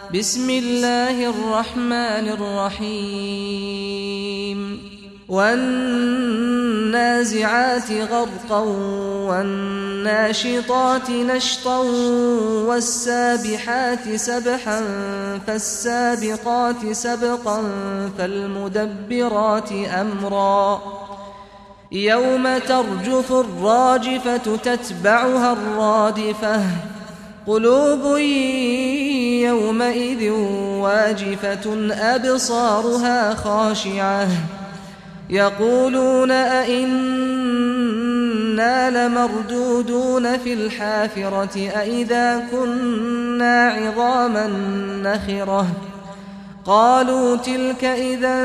بسم الله الرحمن الرحيم والنازعات غرقا والناشطات نشطا والسابحات سبحا فالسابقات سبقا فالمدبرات أمرا يوم ترجف الراجفة تتبعها الرادفة قلوب يومئذ واجفة أبصارها خاشعة يقولون أئنا لمردودون في الحافرة أئذا كنا عظاما نخرة قالوا تلك إذا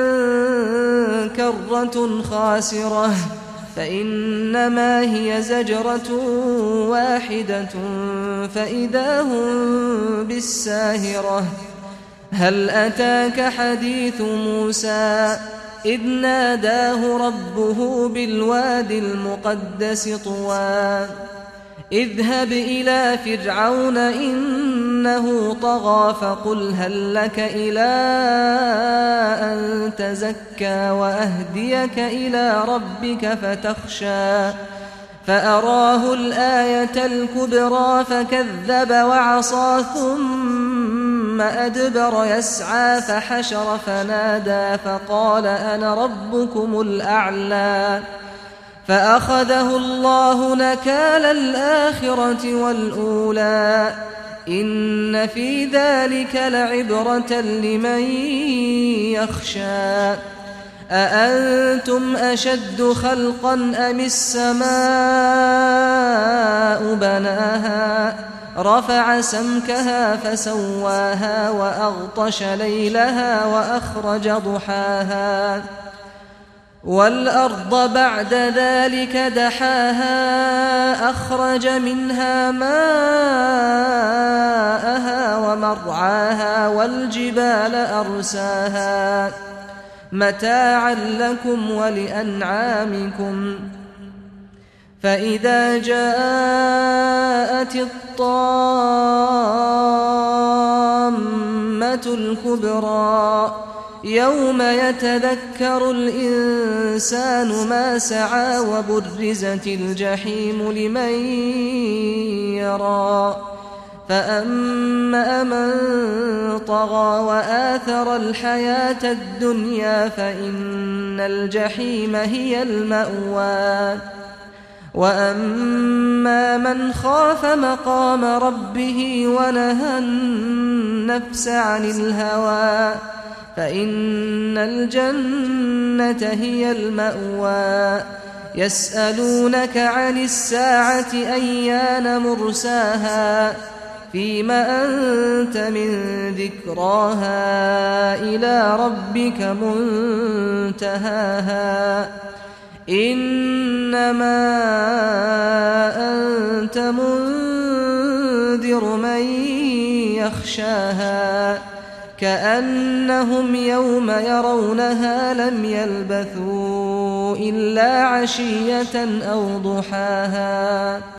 كرة خاسرة فإنما هي زجرة واحدة فإذا هم بالساهرة هل أتاك حديث موسى إذ ناداه ربه بالواد المقدس طوى اذهب إلى فرعون إنه طغى فقل هل لك إلى أن تزكى وأهديك إلى ربك فتخشى فأراه الآية الكبرى فكذب وعصى ثم أدبر يسعى فحشر فنادى فقال أنا ربكم الأعلى فأخذه الله نكال الآخرة والأولى إن في ذلك لعبرة لمن يخشى أأنتم أشد خلقا أم السماء بناها رفع سمكها فسواها وأغطش ليلها وأخرج ضحاها والأرض بعد ذلك دحاها أخرج منها ماءها ومرعاها والجبال أرساها متاعا لكم ولأنعامكم فإذا جاءت الطامة الكبرى يوم يتذكر الإنسان ما سعى وبرزت الجحيم لمن يرى فأما من طغى وآثر الحياة الدنيا فإن الجحيم هي المأوى وأما من خاف مقام ربه ونهى النفس عن الهوى فإن الجنة هي المأوى يسألونك عن الساعة أيان مرساها فيما أنت من ذكراها إلى ربك منتهاها إنما أنت منذر من يخشاها كأنهم يوم يرونها لم يلبثوا إلا عشية أو ضحاها